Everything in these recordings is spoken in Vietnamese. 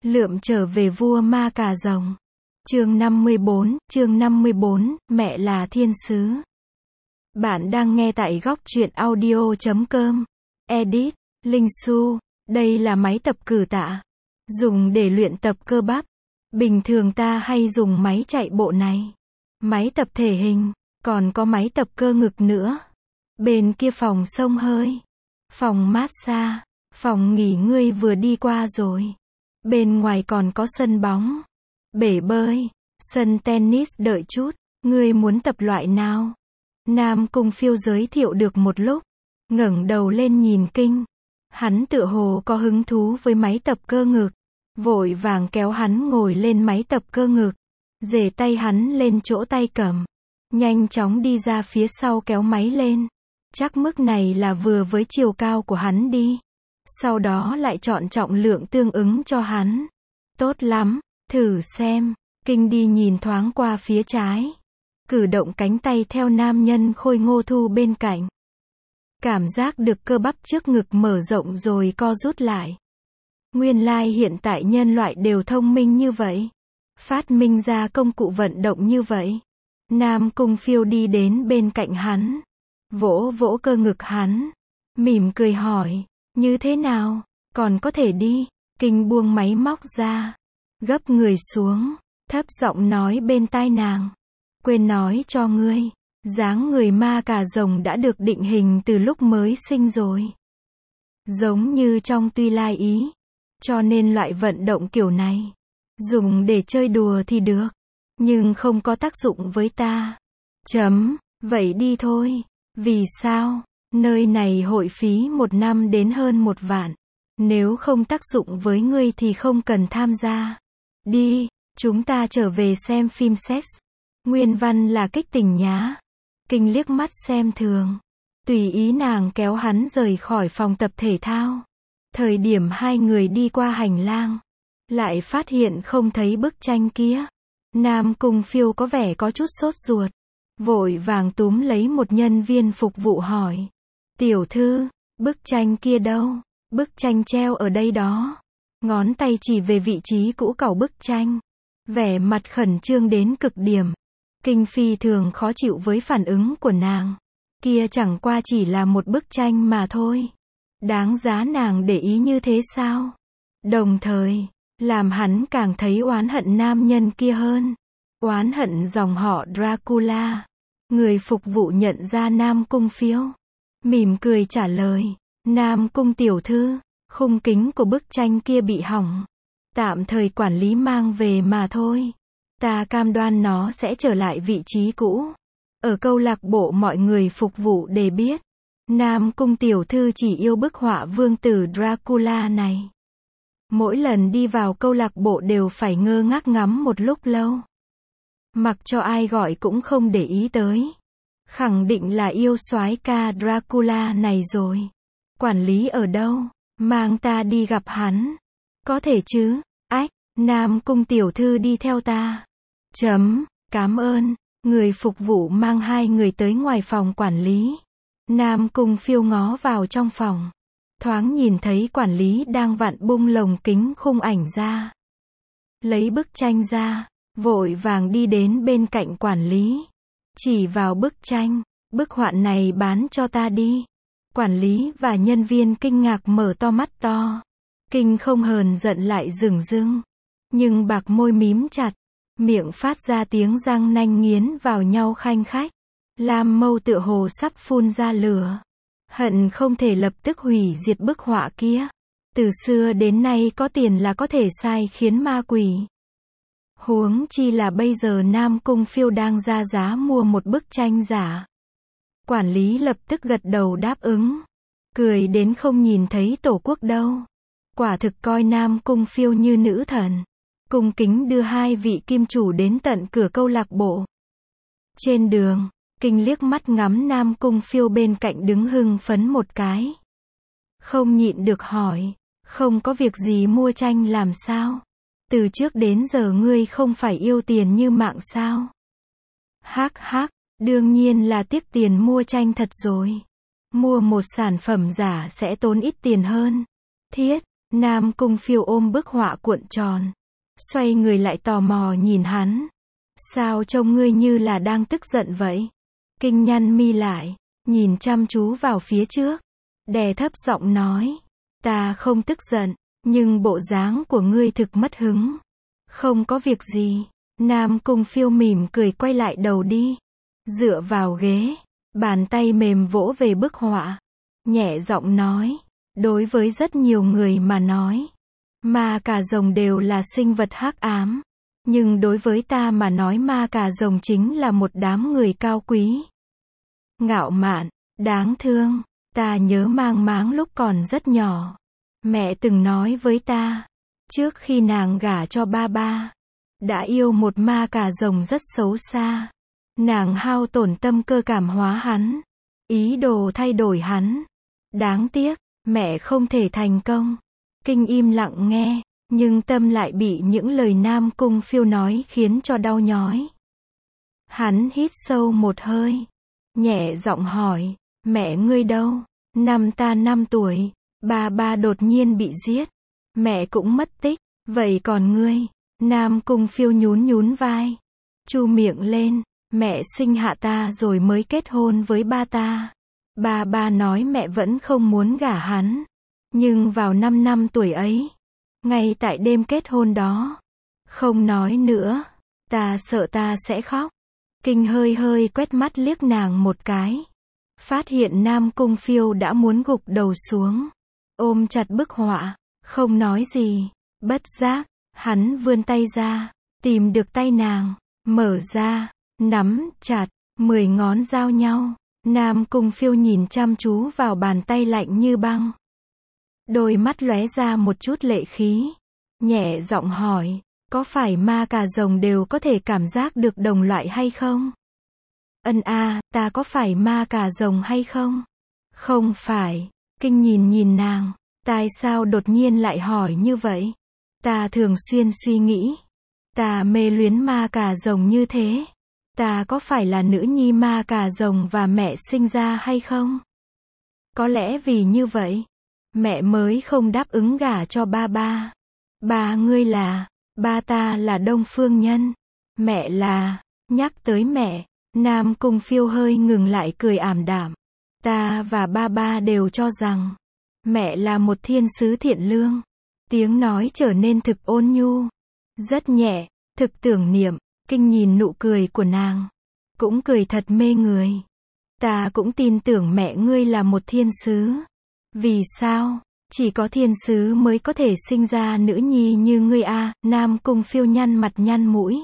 Lượm trở về vua ma cà rồng. Chương 54, mẹ là thiên sứ. Bạn đang nghe tại góc truyện audio.com. Edit, Linh Su. Đây là máy tập cử tạ, dùng để luyện tập cơ bắp. Bình thường ta hay dùng máy chạy bộ này. Máy tập thể hình, còn có máy tập cơ ngực nữa. Bên kia phòng xông hơi, phòng massage, phòng nghỉ ngơi vừa đi qua rồi. Bên ngoài còn có sân bóng, bể bơi, sân tennis. Đợi chút, ngươi muốn tập loại nào? Nam Cung Phiêu giới thiệu được một lúc, ngẩng đầu lên nhìn Kinh. Hắn tựa hồ có hứng thú với máy tập cơ ngực, vội vàng kéo hắn ngồi lên máy tập cơ ngực, rể tay hắn lên chỗ tay cầm, nhanh chóng đi ra phía sau kéo máy lên. Chắc mức này là vừa với chiều cao của hắn đi. Sau đó lại chọn trọng lượng tương ứng cho hắn. Tốt lắm, thử xem. Kinh đi nhìn thoáng qua phía trái, cử động cánh tay theo nam nhân khôi ngô thu bên cạnh. Cảm giác được cơ bắp trước ngực mở rộng rồi co rút lại. Nguyên lai hiện tại nhân loại đều thông minh như vậy, phát minh ra công cụ vận động như vậy. Nam Cung Phiêu đi đến bên cạnh hắn, vỗ vỗ cơ ngực hắn, mỉm cười hỏi, như thế nào, còn có thể đi? Kinh buông máy móc ra, gấp người xuống, thấp giọng nói bên tai nàng, quên nói cho ngươi, dáng người ma cà rồng đã được định hình từ lúc mới sinh rồi. Giống như trong Tuy Lai Ý, cho nên loại vận động kiểu này, dùng để chơi đùa thì được, nhưng không có tác dụng với ta. Vậy đi thôi. Vì sao? Nơi này hội phí 1 năm đến hơn 1 vạn. Nếu không tác dụng với ngươi thì không cần tham gia. Đi, chúng ta trở về xem phim sex. Nguyên văn là kích tình nhá. Kinh liếc mắt xem thường, tùy ý nàng kéo hắn rời khỏi phòng tập thể thao. Thời điểm hai người đi qua hành lang, lại phát hiện không thấy bức tranh kia. Nam Cung Phiêu có vẻ có chút sốt ruột, vội vàng túm lấy một nhân viên phục vụ hỏi, tiểu thư, bức tranh kia đâu? Bức tranh treo ở đây đó. Ngón tay chỉ về vị trí cũ cẩu bức tranh, vẻ mặt khẩn trương đến cực điểm. Kinh phi thường khó chịu với phản ứng của nàng. Kia chẳng qua chỉ là một bức tranh mà thôi, đáng giá nàng để ý như thế sao? Đồng thời, làm hắn càng thấy oán hận nam nhân kia hơn. Oán hận dòng họ Dracula. Người phục vụ nhận ra Nam Cung Phiêu, mỉm cười trả lời, Nam Cung tiểu thư, khung kính của bức tranh kia bị hỏng, tạm thời quản lý mang về mà thôi. Ta cam đoan nó sẽ trở lại vị trí cũ. Ở câu lạc bộ mọi người phục vụ để biết, Nam Cung tiểu thư chỉ yêu bức họa vương tử Dracula này. Mỗi lần đi vào câu lạc bộ đều phải ngơ ngác ngắm một lúc lâu. Mặc cho ai gọi cũng không để ý tới. Khẳng định là yêu soái ca Dracula này rồi. Quản lý ở đâu? Mang ta đi gặp hắn. Có thể chứ? Ách, Nam Cung tiểu thư đi theo ta. Cảm ơn. Người phục vụ mang hai người tới ngoài phòng quản lý. Nam Cung Phiêu ngó vào trong phòng, thoáng nhìn thấy quản lý đang vặn bung lồng kính khung ảnh ra. Lấy bức tranh ra, vội vàng đi đến bên cạnh quản lý, chỉ vào bức tranh, bức họa này bán cho ta đi. Quản lý và nhân viên kinh ngạc mở to mắt to. Kinh không hờn giận lại dửng dưng, nhưng bạc môi mím chặt, miệng phát ra tiếng răng nanh nghiến vào nhau khanh khách. Lam mâu tựa hồ sắp phun ra lửa, hận không thể lập tức hủy diệt bức họa kia. Từ xưa đến nay có tiền là có thể sai khiến ma quỷ. Huống chi là bây giờ Nam Cung Phiêu đang ra giá mua một bức tranh giả. Quản lý lập tức gật đầu đáp ứng, cười đến không nhìn thấy tổ quốc đâu. Quả thực coi Nam Cung Phiêu như nữ thần. Cung kính đưa hai vị kim chủ đến tận cửa câu lạc bộ. Trên đường, Kinh liếc mắt ngắm Nam Cung Phiêu bên cạnh đứng hưng phấn một cái, không nhịn được hỏi, không có việc gì mua tranh làm sao? Từ trước đến giờ ngươi không phải yêu tiền như mạng sao? Hắc hắc, đương nhiên là tiếc tiền mua tranh thật rồi. Mua một sản phẩm giả sẽ tốn ít tiền hơn. Thiết, Nam Cung Phiêu ôm bức họa cuộn tròn. Xoay người lại tò mò nhìn hắn. Sao trông ngươi như là đang tức giận vậy? Kinh nhăn mi lại, nhìn chăm chú vào phía trước. Đè thấp giọng nói. Ta không tức giận, nhưng bộ dáng của ngươi thực mất hứng. Không có việc gì. Nam Cung Phiêu mỉm cười quay lại đầu đi. Dựa vào ghế, bàn tay mềm vỗ về bức họa. Nhẹ giọng nói. Đối với rất nhiều người mà nói, ma cà rồng đều là sinh vật hắc ám. Nhưng đối với ta mà nói ma cà rồng chính là một đám người cao quý. Ngạo mạn, đáng thương. Ta nhớ mang máng lúc còn rất nhỏ. Mẹ từng nói với ta, trước khi nàng gả cho ba ba, đã yêu một ma cà rồng rất xấu xa. Nàng hao tổn tâm cơ cảm hóa hắn, ý đồ thay đổi hắn. Đáng tiếc, mẹ không thể thành công. Kinh im lặng nghe, nhưng tâm lại bị những lời Nam Cung Phiêu nói khiến cho đau nhói. Hắn hít sâu một hơi, nhẹ giọng hỏi, mẹ ngươi đâu? Năm ta 5 tuổi, ba đột nhiên bị giết, mẹ cũng mất tích, vậy còn ngươi? Nam Cung Phiêu nhún vai, chu miệng lên, mẹ sinh hạ ta rồi mới kết hôn với ba ta. Ba nói mẹ vẫn không muốn gả hắn. Nhưng vào 5 năm tuổi ấy, ngay tại đêm kết hôn đó, không nói nữa, ta sợ ta sẽ khóc. Kinh hơi quét mắt liếc nàng một cái. Phát hiện Nam Cung Phiêu đã muốn gục đầu xuống, ôm chặt bức họa, không nói gì. Bất giác, hắn vươn tay ra, tìm được tay nàng, mở ra, nắm chặt, 10 ngón giao nhau. Nam Cung Phiêu nhìn chăm chú vào bàn tay lạnh như băng. Đôi mắt lóe ra một chút lệ khí. Nhẹ giọng hỏi, có phải ma cà rồng đều có thể cảm giác được đồng loại hay không? Ta có phải ma cà rồng hay không? Không phải. Kinh nhìn nàng, tại sao đột nhiên lại hỏi như vậy? Ta thường xuyên suy nghĩ, ta mê luyến ma cà rồng như thế. Ta có phải là nữ nhi ma cà rồng và mẹ sinh ra hay không? Có lẽ vì như vậy, mẹ mới không đáp ứng gả cho ba. Ba ngươi là, ba ta là Đông Phương Nhân. Mẹ là, nhắc tới mẹ, Nam Cung Phiêu hơi ngừng lại cười ảm đạm. Ta và ba đều cho rằng, mẹ là một thiên sứ thiện lương. Tiếng nói trở nên thực ôn nhu, rất nhẹ, thực tưởng niệm. Kinh nhìn nụ cười của nàng, cũng cười thật mê người. Ta cũng tin tưởng mẹ ngươi là một thiên sứ. Vì sao? Chỉ có thiên sứ mới có thể sinh ra nữ nhi như ngươi à? Nam Cung Phiêu nhăn mặt nhăn mũi,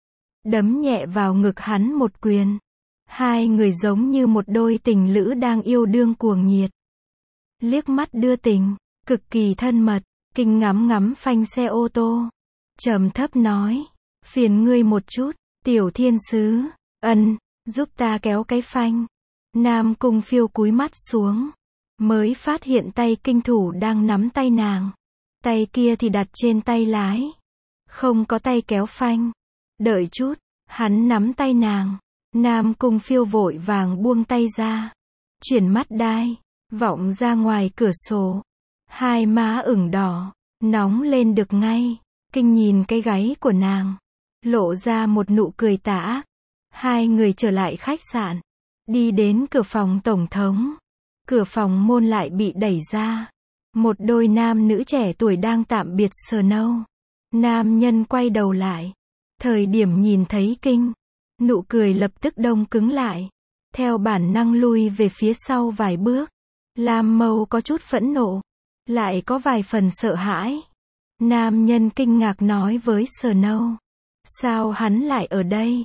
đấm nhẹ vào ngực hắn một quyền. Hai người giống như một đôi tình lữ đang yêu đương cuồng nhiệt. Liếc mắt đưa tình, cực kỳ thân mật. Kinh ngắm phanh xe ô tô, trầm thấp nói, phiền ngươi một chút, tiểu thiên sứ. Giúp ta kéo cái phanh. Nam Cung Phiêu cúi mắt xuống, mới phát hiện tay Kinh thủ đang nắm tay nàng. Tay kia thì đặt trên tay lái, không có tay kéo phanh. Đợi chút, hắn nắm tay nàng. Nam Cung Phiêu vội vàng buông tay ra, chuyển mắt đai, vọng ra ngoài cửa sổ. Hai má ửng đỏ, nóng lên được ngay. Kinh nhìn cái gáy của nàng, lộ ra một nụ cười tà ác. Hai người trở lại khách sạn, đi đến cửa phòng tổng thống. Cửa phòng môn lại bị đẩy ra. Một đôi nam nữ trẻ tuổi đang tạm biệt Snow. Nam nhân quay đầu lại, thời điểm nhìn thấy Kinh, nụ cười lập tức đông cứng lại, theo bản năng lui về phía sau vài bước. Lam Mâu có chút phẫn nộ, lại có vài phần sợ hãi. Nam nhân kinh ngạc nói với Snow, sao hắn lại ở đây?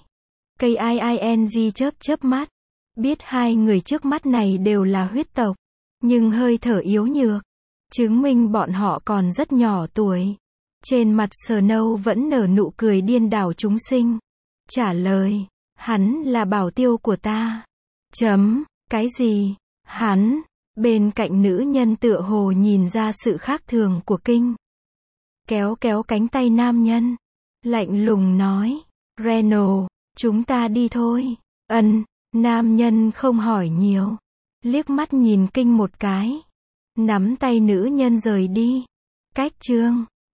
King chớp mắt, biết hai người trước mắt này đều là huyết tộc, nhưng hơi thở yếu nhược, chứng minh bọn họ còn rất nhỏ tuổi. Trên mặt Snow vẫn nở nụ cười điên đảo chúng sinh, trả lời, hắn là bảo tiêu của ta. Cái gì? Hắn? Bên cạnh nữ nhân tựa hồ nhìn ra sự khác thường của Kinh, kéo cánh tay nam nhân, lạnh lùng nói, Reno, chúng ta đi thôi. Nam nhân không hỏi nhiều, liếc mắt nhìn Kinh một cái, nắm tay nữ nhân rời đi. Cách chương